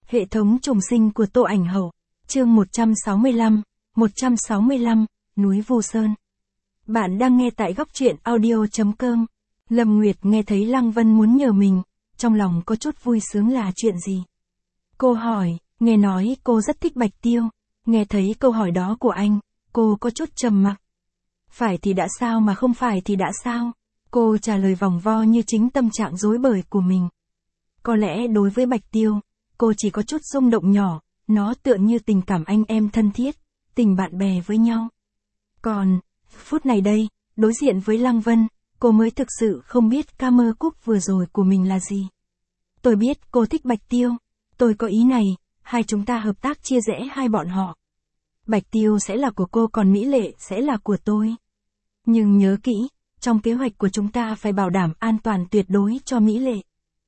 Hệ thống trùng sinh của Tô Ảnh Hậu. Chương 165, núi Vu Sơn. Bạn đang nghe tại góc truyện audio.com. Lâm Nguyệt nghe thấy Lăng Vân muốn nhờ mình, trong lòng có chút vui sướng là chuyện gì. Cô hỏi, nghe nói cô rất thích Bạch Tiêu, nghe thấy câu hỏi đó của anh, cô có chút trầm mặc. Phải thì đã sao mà không phải thì đã sao? Cô trả lời vòng vo như chính tâm trạng rối bời của mình. Có lẽ đối với Bạch Tiêu, cô chỉ có chút rung động nhỏ, nó tựa như tình cảm anh em thân thiết, tình bạn bè với nhau. Còn, phút này đây, đối diện với Lăng Vân, cô mới thực sự không biết ca mơ cúc vừa rồi của mình là gì. Tôi biết cô thích Bạch Tiêu, tôi có ý này, hai chúng ta hợp tác chia rẽ hai bọn họ. Bạch Tiêu sẽ là của cô còn Mỹ Lệ sẽ là của tôi. Nhưng nhớ kỹ, trong kế hoạch của chúng ta phải bảo đảm an toàn tuyệt đối cho Mỹ Lệ.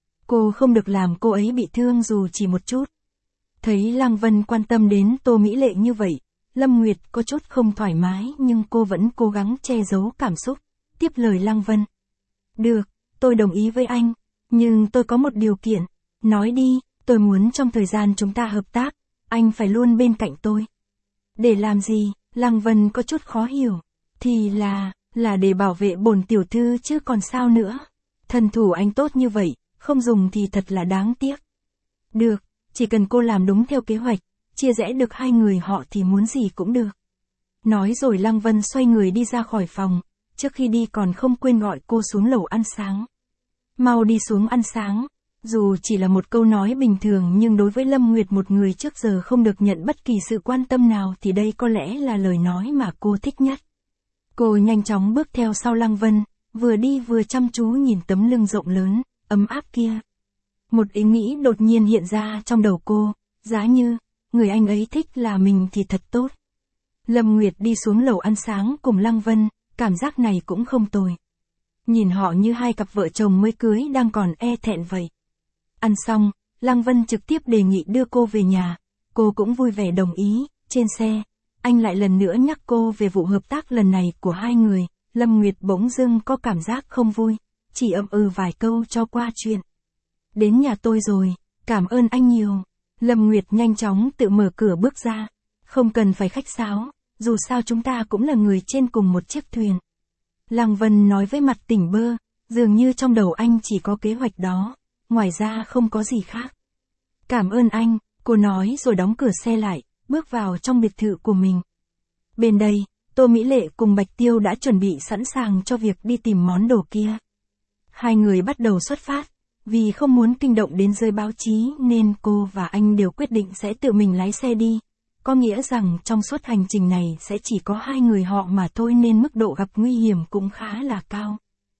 Cô không được làm cô ấy bị thương dù chỉ một chút. Thấy Lăng Vân quan tâm đến Tô Mỹ Lệ như vậy, Lâm Nguyệt có chút không thoải mái nhưng cô vẫn cố gắng che giấu cảm xúc, tiếp lời Lăng Vân. Được, tôi đồng ý với anh, nhưng tôi có một điều kiện. Nói đi, tôi muốn trong thời gian chúng ta hợp tác, anh phải luôn bên cạnh tôi. Để làm gì? Lăng Vân có chút khó hiểu. Thì là để bảo vệ bổn tiểu thư chứ còn sao nữa. Thân thủ anh tốt như vậy, không dùng thì thật là đáng tiếc. Được, chỉ cần cô làm đúng theo kế hoạch, chia rẽ được hai người họ thì muốn gì cũng được. Nói rồi Lăng Vân xoay người đi ra khỏi phòng, trước khi đi còn không quên gọi cô xuống lầu ăn sáng. Mau đi xuống ăn sáng. Dù chỉ là một câu nói bình thường nhưng đối với Lâm Nguyệt một người trước giờ không được nhận bất kỳ sự quan tâm nào thì đây có lẽ là lời nói mà cô thích nhất. Cô nhanh chóng bước theo sau Lăng Vân, vừa đi vừa chăm chú nhìn tấm lưng rộng lớn, ấm áp kia. Một ý nghĩ đột nhiên hiện ra trong đầu cô, giá như, người anh ấy thích là mình thì thật tốt. Lâm Nguyệt đi xuống lầu ăn sáng cùng Lăng Vân, cảm giác này cũng không tồi. Nhìn họ như hai cặp vợ chồng mới cưới đang còn e thẹn vậy. Ăn xong, Lăng Vân trực tiếp đề nghị đưa cô về nhà, cô cũng vui vẻ đồng ý. Trên xe, anh lại lần nữa nhắc cô về vụ hợp tác lần này của hai người. Lâm Nguyệt bỗng dưng có cảm giác không vui, chỉ vài câu cho qua chuyện. Đến nhà tôi rồi, cảm ơn anh nhiều. Lâm Nguyệt nhanh chóng tự mở cửa bước ra. Không cần phải khách sáo, dù sao chúng ta cũng là người trên cùng một chiếc thuyền. Lăng Vân nói với mặt tỉnh bơ, dường như trong đầu anh chỉ có kế hoạch đó, ngoài ra không có gì khác. Cảm ơn anh, cô nói rồi đóng cửa xe lại, bước vào trong biệt thự của mình. Bên đây, Tô Mỹ Lệ cùng Bạch Tiêu đã chuẩn bị sẵn sàng cho việc đi tìm món đồ kia. Hai người bắt đầu xuất phát, vì không muốn kinh động đến giới báo chí nên cô và anh đều quyết định sẽ tự mình lái xe đi. Có nghĩa rằng trong suốt hành trình này sẽ chỉ có hai người họ mà thôi nên mức độ gặp nguy hiểm cũng khá là cao.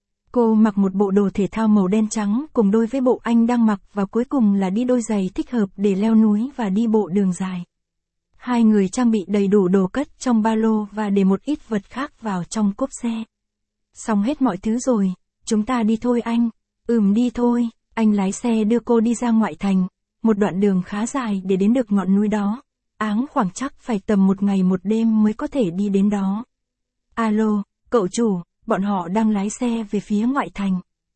Cô mặc một bộ đồ thể thao màu đen trắng cùng đôi với bộ anh đang mặc và cuối cùng là đi đôi giày thích hợp để leo núi và đi bộ đường dài. Hai người trang bị đầy đủ đồ cất trong ba lô và để một ít vật khác vào trong cốp xe. Xong hết mọi thứ rồi, chúng ta đi thôi anh. Đi thôi, anh lái xe đưa cô đi ra ngoại thành, một đoạn đường khá dài để đến được ngọn núi đó. Áng khoảng chắc phải tầm một ngày một đêm mới có thể đi đến đó. Alo, cậu chủ, bọn họ đang lái xe về phía ngoại thành.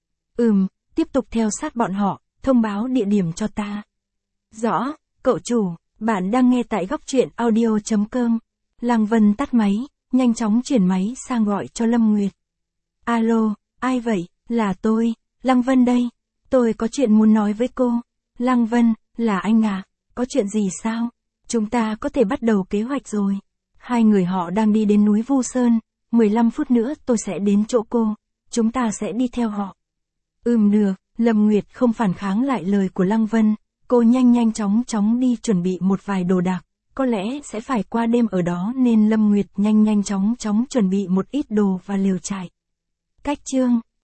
Tiếp tục theo sát bọn họ, thông báo địa điểm cho ta. Rõ, cậu chủ, bạn đang nghe tại góc truyện audio.com. Lăng Vân tắt máy, nhanh chóng chuyển máy sang gọi cho Lâm Nguyệt. Alo, ai vậy? Là tôi, Lăng Vân đây. Tôi có chuyện muốn nói với cô. Lăng Vân, là anh à? Có chuyện gì sao? Chúng ta có thể bắt đầu kế hoạch rồi. Hai người họ đang đi đến núi Vu Sơn, 15 phút nữa tôi sẽ đến chỗ cô. Chúng ta sẽ đi theo họ. Được, Lâm Nguyệt không phản kháng lại lời của Lăng Vân. Cô nhanh chóng đi chuẩn bị một vài đồ đạc. Có lẽ sẽ phải qua đêm ở đó nên Lâm Nguyệt nhanh chóng chuẩn bị một ít đồ và lều trại. Cách chương